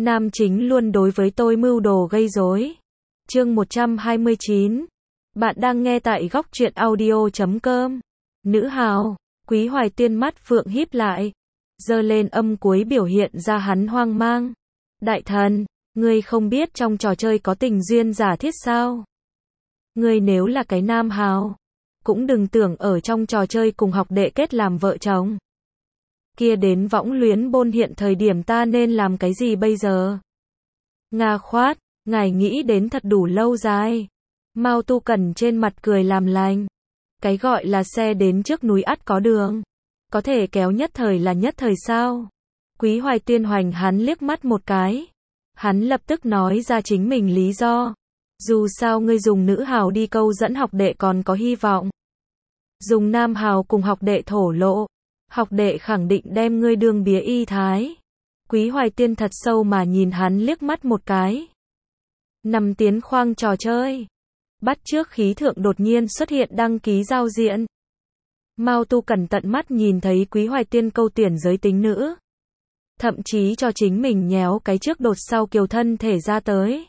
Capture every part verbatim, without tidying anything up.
Nam chính luôn đối với tôi mưu đồ gây rối. Chương một trăm hai mươi chín. Bạn đang nghe tại góc truyện audio chấm com. Nữ hào, Quý Hoài Tiên mắt phượng híp lại, giơ lên âm cuối biểu hiện ra hắn hoang mang. Đại thần, ngươi không biết trong trò chơi có tình duyên giả thiết sao? Ngươi nếu là cái nam hào, cũng đừng tưởng ở trong trò chơi cùng học đệ kết làm vợ chồng. Kia đến võng luyến bôn hiện thời điểm ta nên làm cái gì bây giờ? Nga khoát, ngài nghĩ đến thật đủ lâu dài. Mao Tu Cần trên mặt cười làm lành. Cái gọi là xe đến trước núi ắt có đường. Có thể kéo nhất thời là nhất thời sao? Quý Hoài Tiên hoành hắn liếc mắt một cái. Hắn lập tức nói ra chính mình lý do. Dù sao ngươi dùng nữ hào đi câu dẫn học đệ còn có hy vọng. Dùng nam hào cùng học đệ thổ lộ. Học đệ khẳng định đem ngươi đương bía y thái. Quý Hoài Tiên thật sâu mà nhìn hắn liếc mắt một cái. Nằm tiến khoang trò chơi. Bắt trước khí thượng đột nhiên xuất hiện đăng ký giao diện. Mao Tu Cần tận mắt nhìn thấy Quý Hoài Tiên câu tuyển giới tính nữ. Thậm chí cho chính mình nhéo cái trước đột sau kiều thân thể ra tới.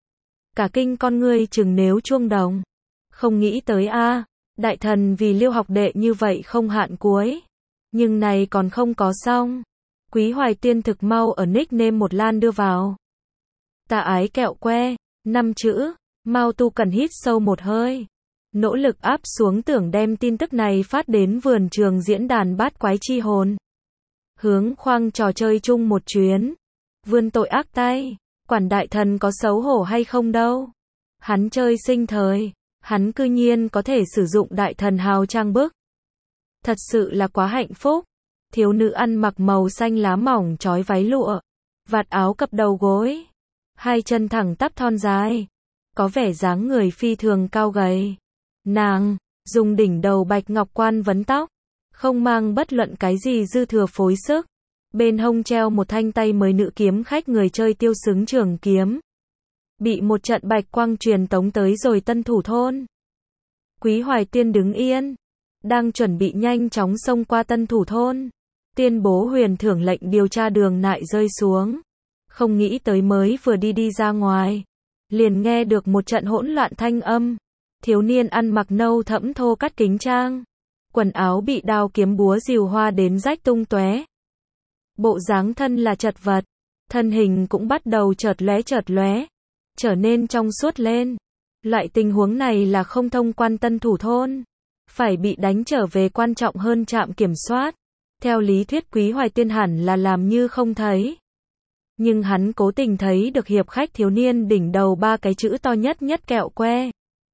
Cả kinh con ngươi chừng nếu chuông đồng. Không nghĩ tới a, đại thần vì Liêu học đệ như vậy không hạn cuối. Nhưng này còn không có xong. Quý Hoài Tiên thực mau ở nickname một lan đưa vào. Ta ái kẹo que, năm chữ. Mao Tu Cần hít sâu một hơi. Nỗ lực áp xuống tưởng đem tin tức này phát đến vườn trường diễn đàn bát quái chi hồn. Hướng khoang trò chơi chung một chuyến. Vươn tội ác tay. Quản đại thần có xấu hổ hay không đâu. Hắn chơi sinh thời. Hắn cư nhiên có thể sử dụng đại thần hào trang bức. Thật sự là quá hạnh phúc. Thiếu nữ ăn mặc màu xanh lá mỏng trói váy lụa. Vạt áo cập đầu gối. Hai chân thẳng tắp thon dài. Có vẻ dáng người phi thường cao gầy. Nàng, dùng đỉnh đầu bạch ngọc quan vấn tóc. Không mang bất luận cái gì dư thừa phối sức. Bên hông treo một thanh tay mới nữ kiếm khách người chơi tiêu xứng trường kiếm. Bị một trận bạch quang truyền tống tới rồi Tân Thủ Thôn. Quý Hoài Tiên đứng yên. Đang chuẩn bị nhanh chóng xông qua Tân Thủ Thôn. Tuyên bố huyền thưởng lệnh điều tra đường nại rơi xuống. Không nghĩ tới mới vừa đi đi ra ngoài. Liền nghe được một trận hỗn loạn thanh âm. Thiếu niên ăn mặc nâu thẫm thô cắt kính trang. Quần áo bị đao kiếm búa rìu hoa đến rách tung tóe. Bộ dáng thân là chật vật. Thân hình cũng bắt đầu chợt lóe chợt lóe. Trở nên trong suốt lên. Loại tình huống này là không thông quan Tân Thủ Thôn. Phải bị đánh trở về quan trọng hơn trạm kiểm soát. Theo lý thuyết Quý Hoài Tiên hẳn là làm như không thấy. Nhưng hắn cố tình thấy được hiệp khách thiếu niên đỉnh đầu ba cái chữ to nhất nhất kẹo que.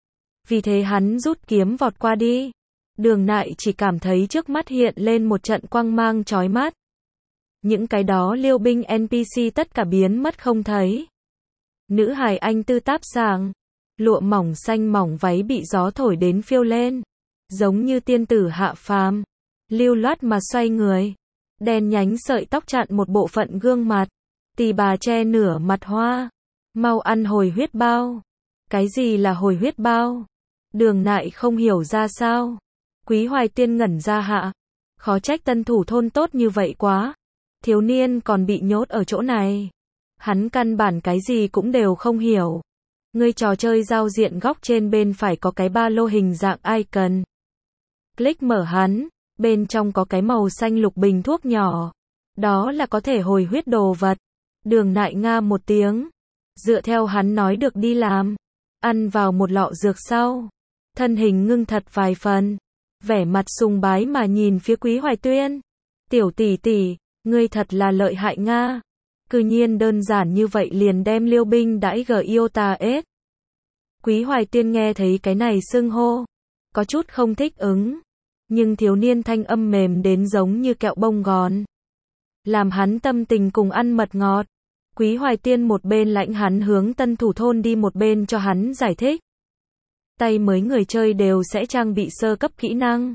Vì thế hắn rút kiếm vọt qua đi. Đường nại chỉ cảm thấy trước mắt hiện lên một trận quang mang chói mắt. Những cái đó liêu binh en pê xê tất cả biến mất không thấy. Nữ hài anh tư táp sàng. Lụa mỏng xanh mỏng váy bị gió thổi đến phiêu lên. Giống như tiên tử hạ phàm. Lưu loát mà xoay người. Đen nhánh sợi tóc chặn một bộ phận gương mặt. Tì bà che nửa mặt hoa. Mau ăn hồi huyết bao. Cái gì là hồi huyết bao? Đường nại không hiểu ra sao. Quý Hoài Tiên ngẩn ra hạ. Khó trách Tân Thủ Thôn tốt như vậy quá. Thiếu niên còn bị nhốt ở chỗ này. Hắn căn bản cái gì cũng đều không hiểu. Ngươi trò chơi giao diện góc trên bên phải có cái ba lô hình dạng icon. Click mở hắn. Bên trong có cái màu xanh lục bình thuốc nhỏ. Đó là có thể hồi huyết đồ vật. Đường nại nga một tiếng. Dựa theo hắn nói được đi làm. Ăn vào một lọ dược sau. Thân hình ngưng thật vài phần. Vẻ mặt sùng bái mà nhìn phía Quý Hoài Tuyên. Tiểu tỷ tỷ, ngươi thật là lợi hại nga. Cư nhiên đơn giản như vậy liền đem liêu binh đãi gờ yêu ta ết. Quý Hoài Tiên nghe thấy cái này xưng hô. Có chút không thích ứng. Nhưng thiếu niên thanh âm mềm đến giống như kẹo bông gòn. Làm hắn tâm tình cùng ăn mật ngọt. Quý Hoài Tiên một bên lãnh hắn hướng Tân Thủ Thôn đi một bên cho hắn giải thích. Tay mới người chơi đều sẽ trang bị sơ cấp kỹ năng.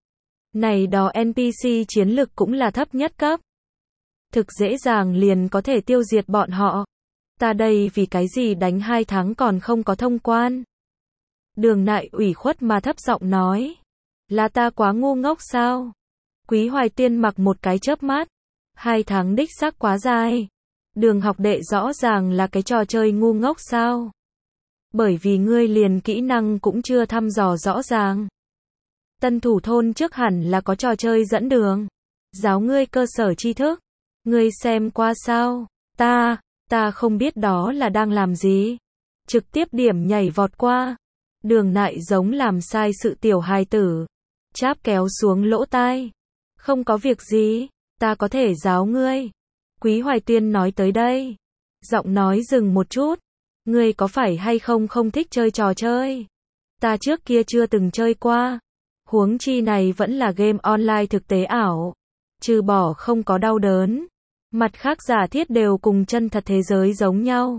Này đó en pê xê chiến lực cũng là thấp nhất cấp. Thực dễ dàng liền có thể tiêu diệt bọn họ. Ta đây vì cái gì đánh hai tháng còn không có thông quan. Đường nại ủy khuất mà thấp giọng nói. Là ta quá ngu ngốc sao? Quý Hoài Tiên mặc một cái chớp mắt. Hai tháng đích xác quá dài. Đường học đệ rõ ràng là cái trò chơi ngu ngốc sao? Bởi vì ngươi liền kỹ năng cũng chưa thăm dò rõ ràng. Tân thủ thôn trước hẳn là có trò chơi dẫn đường. Giáo ngươi cơ sở tri thức. Ngươi xem qua sao? Ta, ta không biết đó là đang làm gì. Trực tiếp điểm nhảy vọt qua. Đường Nại giống làm sai sự tiểu hài tử. Cháp kéo xuống lỗ tai. Không có việc gì, ta có thể giáo ngươi. Quý Hoài Tuyên nói tới đây. Giọng nói dừng một chút. Ngươi có phải hay không không thích chơi trò chơi? Ta trước kia chưa từng chơi qua. Huống chi này vẫn là game online thực tế ảo. Trừ bỏ không có đau đớn. Mặt khác giả thiết đều cùng chân thật thế giới giống nhau.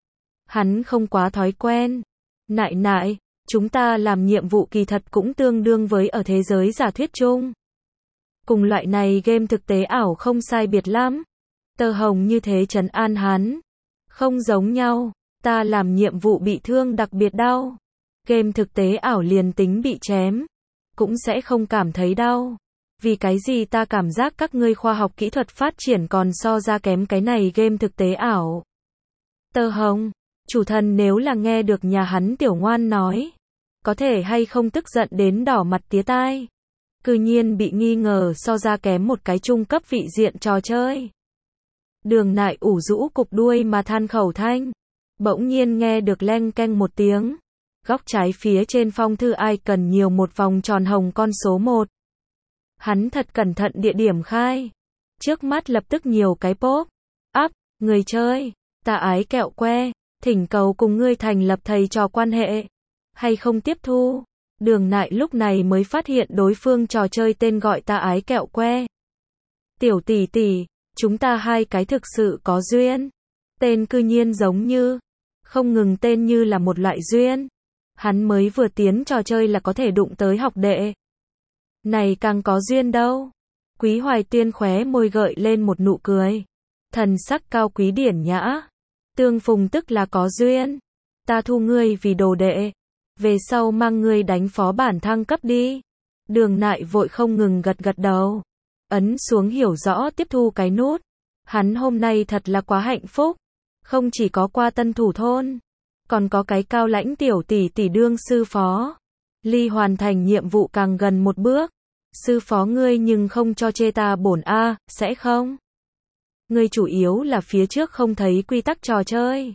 Hắn không quá thói quen. Nại nại, chúng ta làm nhiệm vụ kỳ thật cũng tương đương với ở thế giới giả thuyết chung. Cùng loại này game thực tế ảo không sai biệt lắm. Tơ Hồng như thế trấn an hắn. Không giống nhau, ta làm nhiệm vụ bị thương đặc biệt đau. Game thực tế ảo liền tính bị chém, cũng sẽ không cảm thấy đau. Vì cái gì ta cảm giác các ngươi khoa học kỹ thuật phát triển còn so ra kém cái này game thực tế ảo. Tơ Hồng, chủ thần nếu là nghe được nhà hắn tiểu ngoan nói, có thể hay không tức giận đến đỏ mặt tía tai. Cư nhiên bị nghi ngờ so ra kém một cái trung cấp vị diện trò chơi. Đường Nại ủ rũ cục đuôi mà than khẩu thanh. Bỗng nhiên nghe được leng keng một tiếng. Góc trái phía trên phong thư ai cần nhiều một vòng tròn hồng con số một. Hắn thật cẩn thận địa điểm khai. Trước mắt lập tức nhiều cái pop. Up, người chơi, ta ái kẹo que, thỉnh cầu cùng ngươi thành lập thầy trò quan hệ. Hay không tiếp thu? Đường Nại lúc này mới phát hiện đối phương trò chơi tên gọi ta ái kẹo que. Tiểu tỷ tỷ, chúng ta hai cái thực sự có duyên. Tên cư nhiên giống như, không ngừng tên như là một loại duyên. Hắn mới vừa tiến trò chơi là có thể đụng tới học đệ. Này càng có duyên đâu. Quý Hoài Tuyên khóe môi gợi lên một nụ cười. Thần sắc cao quý điển nhã. Tương phùng tức là có duyên. Ta thu ngươi vì đồ đệ. Về sau mang ngươi đánh phó bản thăng cấp đi. Đường Nại vội không ngừng gật gật đầu. Ấn xuống hiểu rõ tiếp thu cái nút. Hắn hôm nay thật là quá hạnh phúc. Không chỉ có qua tân thủ thôn. Còn có cái cao lãnh tiểu tỷ tỷ đương sư phó. Ly hoàn thành nhiệm vụ càng gần một bước. Sư phó ngươi nhưng không cho chê ta bổn a, sẽ không? Ngươi chủ yếu là phía trước không thấy quy tắc trò chơi.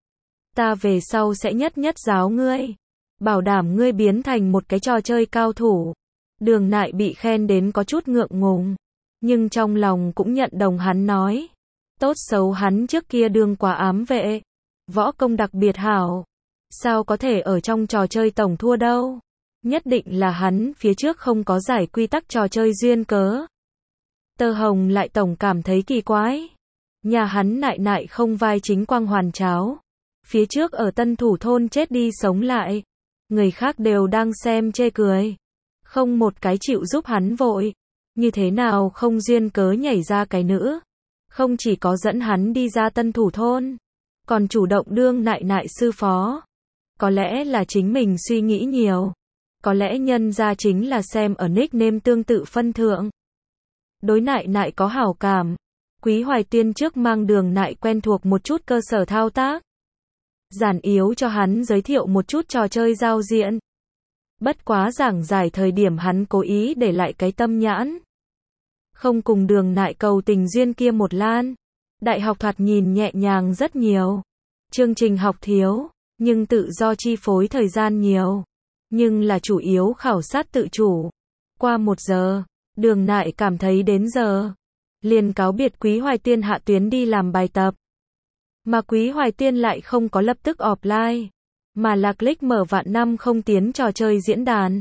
Ta về sau sẽ nhất nhất giáo ngươi. Bảo đảm ngươi biến thành một cái trò chơi cao thủ. Đường Nại bị khen đến có chút ngượng ngùng. Nhưng trong lòng cũng nhận đồng hắn nói. Tốt xấu hắn trước kia đương quá ám vệ. Võ công đặc biệt hảo. Sao có thể ở trong trò chơi tổng thua đâu. Nhất định là hắn phía trước không có giải quy tắc trò chơi duyên cớ. Tơ Hồng lại tổng cảm thấy kỳ quái. Nhà hắn Nại Nại không vai chính quang hoàn cháo. Phía trước ở tân thủ thôn chết đi sống lại. Người khác đều đang xem chê cười. Không một cái chịu giúp hắn vội. Như thế nào không duyên cớ nhảy ra cái nữ. Không chỉ có dẫn hắn đi ra tân thủ thôn. Còn chủ động đương Nại Nại sư phó. Có lẽ là chính mình suy nghĩ nhiều. Có lẽ nhân ra chính là xem ở nickname tương tự phân thượng. Đối Nại Nại có hảo cảm. Quý Hoài Tuyên trước mang Đường Nại quen thuộc một chút cơ sở thao tác. Giản yếu cho hắn giới thiệu một chút trò chơi giao diện. Bất quá giảng giải thời điểm hắn cố ý để lại cái tâm nhãn. Không cùng Đường Nại cầu tình duyên kia một lan. Đại học thoạt nhìn nhẹ nhàng rất nhiều. Chương trình học thiếu, nhưng tự do chi phối thời gian nhiều. Nhưng là chủ yếu khảo sát tự chủ. Qua một giờ, Đường Nại cảm thấy đến giờ. Liền cáo biệt Quý Hoài Tuyên hạ tuyến đi làm bài tập. Mà Quý Hoài Tuyên lại không có lập tức offline. Mà là click mở vạn năm không tiến trò chơi diễn đàn.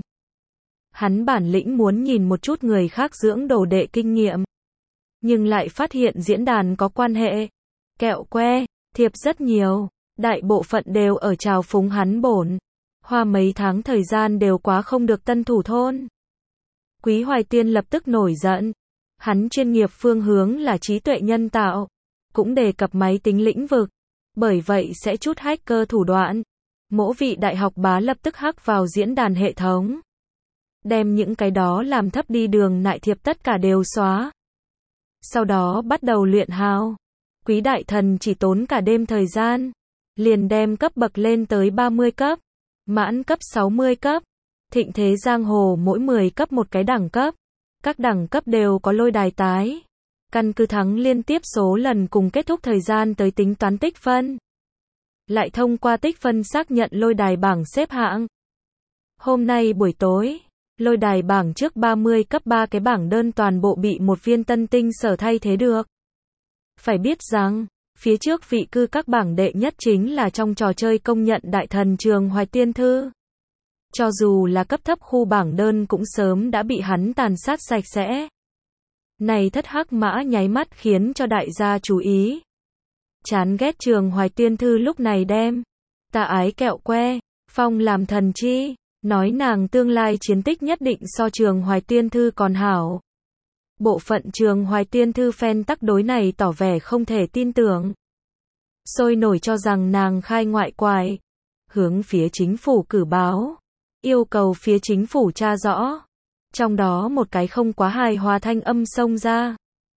Hắn bản lĩnh muốn nhìn một chút người khác dưỡng đồ đệ kinh nghiệm. Nhưng lại phát hiện diễn đàn có quan hệ. Kẹo que, thiệp rất nhiều. Đại bộ phận đều ở trào phúng hắn bổn. Hoa mấy tháng thời gian đều quá không được tân thủ thôn. Quý Hoài Tuyên lập tức nổi giận. Hắn chuyên nghiệp phương hướng là trí tuệ nhân tạo. Cũng đề cập máy tính lĩnh vực. Bởi vậy sẽ chút hacker thủ đoạn. Mỗi vị đại học bá lập tức hack vào diễn đàn hệ thống. Đem những cái đó làm thấp đi Đường Nại thiệp tất cả đều xóa. Sau đó bắt đầu luyện hào. Quý đại thần chỉ tốn cả đêm thời gian, liền đem cấp bậc lên tới ba mươi cấp, mãn cấp sáu mươi cấp, thịnh thế giang hồ mỗi mười cấp một cái đẳng cấp, các đẳng cấp đều có lôi đài tái, căn cứ thắng liên tiếp số lần cùng kết thúc thời gian tới tính toán tích phân, lại thông qua tích phân xác nhận lôi đài bảng xếp hạng. Hôm nay buổi tối, lôi đài bảng trước ba mươi cấp ba cái bảng đơn toàn bộ bị một viên tân tinh sở thay thế được. Phải biết rằng, phía trước vị cư các bảng đệ nhất chính là trong trò chơi công nhận đại thần Trường Hoài Tiên Thư. Cho dù là cấp thấp khu bảng đơn cũng sớm đã bị hắn tàn sát sạch sẽ. Này thất hắc mã nháy mắt khiến cho đại gia chú ý. Chán ghét Trường Hoài Tiên Thư lúc này đem tà ái kẹo que, phong làm thần chi, nói nàng tương lai chiến tích nhất định so Trường Hoài Tiên Thư còn hảo. Bộ phận Trường Hoài Tiên Thư fan tắc đối này tỏ vẻ không thể tin tưởng. Sôi nổi cho rằng nàng khai ngoại quải, hướng phía chính phủ cử báo, yêu cầu phía chính phủ tra rõ. Trong đó một cái không quá hài hòa thanh âm xông ra.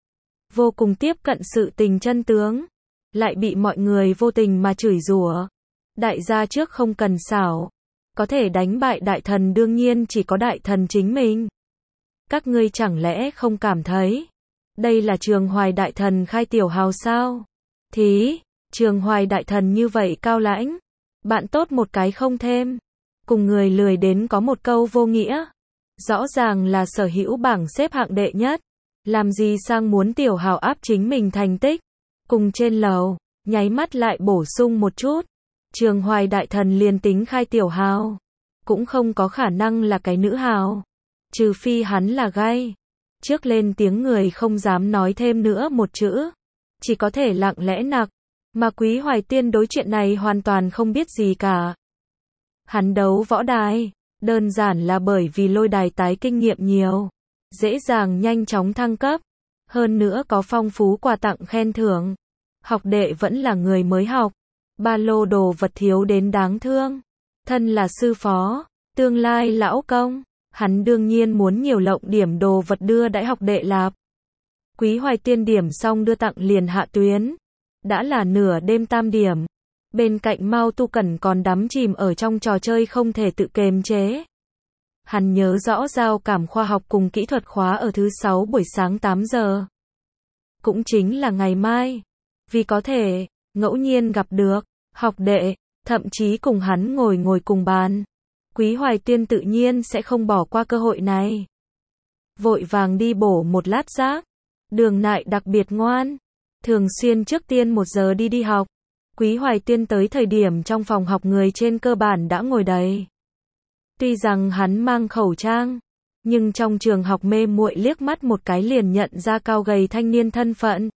Vô cùng tiếp cận sự tình chân tướng, lại bị mọi người vô tình mà chửi rủa. Đại gia trước không cần xảo, có thể đánh bại đại thần đương nhiên chỉ có đại thần chính mình. Các ngươi chẳng lẽ không cảm thấy đây là Trường Hoài đại thần khai tiểu hào sao? Thí, Trường Hoài đại thần như vậy cao lãnh, bạn tốt một cái không thêm, cùng người lười đến có một câu vô nghĩa. Rõ ràng là sở hữu bảng xếp hạng đệ nhất, làm gì sang muốn tiểu hào áp chính mình thành tích. Cùng trên lầu, nháy mắt lại bổ sung một chút. Trường Hoài đại thần liền tính khai tiểu hào, cũng không có khả năng là cái nữ hào. Trừ phi hắn là gay. Trước lên tiếng người không dám nói thêm nữa một chữ. Chỉ có thể lặng lẽ nặc. Mà Quý Hoài Tiên đối chuyện này hoàn toàn không biết gì cả. Hắn đấu võ đài, đơn giản là bởi vì lôi đài tái kinh nghiệm nhiều, dễ dàng nhanh chóng thăng cấp, hơn nữa có phong phú quà tặng khen thưởng. Học đệ vẫn là người mới học, ba lô đồ vật thiếu đến đáng thương. Thân là sư phó, tương lai lão công, hắn đương nhiên muốn nhiều lộng điểm đồ vật đưa đãi học đệ lạp. Quý Hoài Tiên điểm xong đưa tặng liền hạ tuyến. Đã là nửa đêm tam điểm. Bên cạnh Mao Tu Cẩn còn đắm chìm ở trong trò chơi không thể tự kiềm chế. Hắn nhớ rõ giao cảm khoa học cùng kỹ thuật khóa ở thứ sáu buổi sáng tám giờ. Cũng chính là ngày mai. Vì có thể, ngẫu nhiên gặp được, học đệ, thậm chí cùng hắn ngồi ngồi cùng bàn. Quý Hoài Tiên tự nhiên sẽ không bỏ qua cơ hội này. Vội vàng đi bổ một lát rác. Đường Nại đặc biệt ngoan. Thường xuyên trước tiên một giờ đi đi học. Quý Hoài Tiên tới thời điểm trong phòng học người trên cơ bản đã ngồi đầy. Tuy rằng hắn mang khẩu trang, nhưng trong trường học mê muội liếc mắt một cái liền nhận ra cao gầy thanh niên thân phận.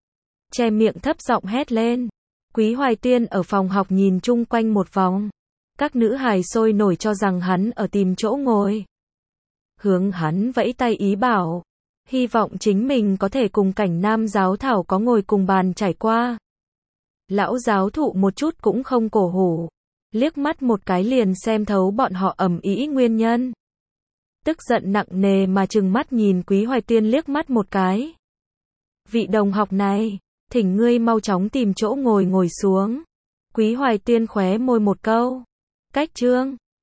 Che miệng thấp giọng hét lên. Quý Hoài Tiên ở phòng học nhìn chung quanh một vòng. Các nữ hài sôi nổi cho rằng hắn ở tìm chỗ ngồi. Hướng hắn vẫy tay ý bảo. Hy vọng chính mình có thể cùng cảnh nam giáo thảo có ngồi cùng bàn trải qua. Lão giáo thụ một chút cũng không cổ hủ. Liếc mắt một cái liền xem thấu bọn họ ầm ĩ nguyên nhân. Tức giận nặng nề mà trừng mắt nhìn Quý Hoài Tiên liếc mắt một cái. Vị đồng học này, thỉnh ngươi mau chóng tìm chỗ ngồi ngồi xuống. Quý Hoài Tiên khóe môi một câu. Cách trương,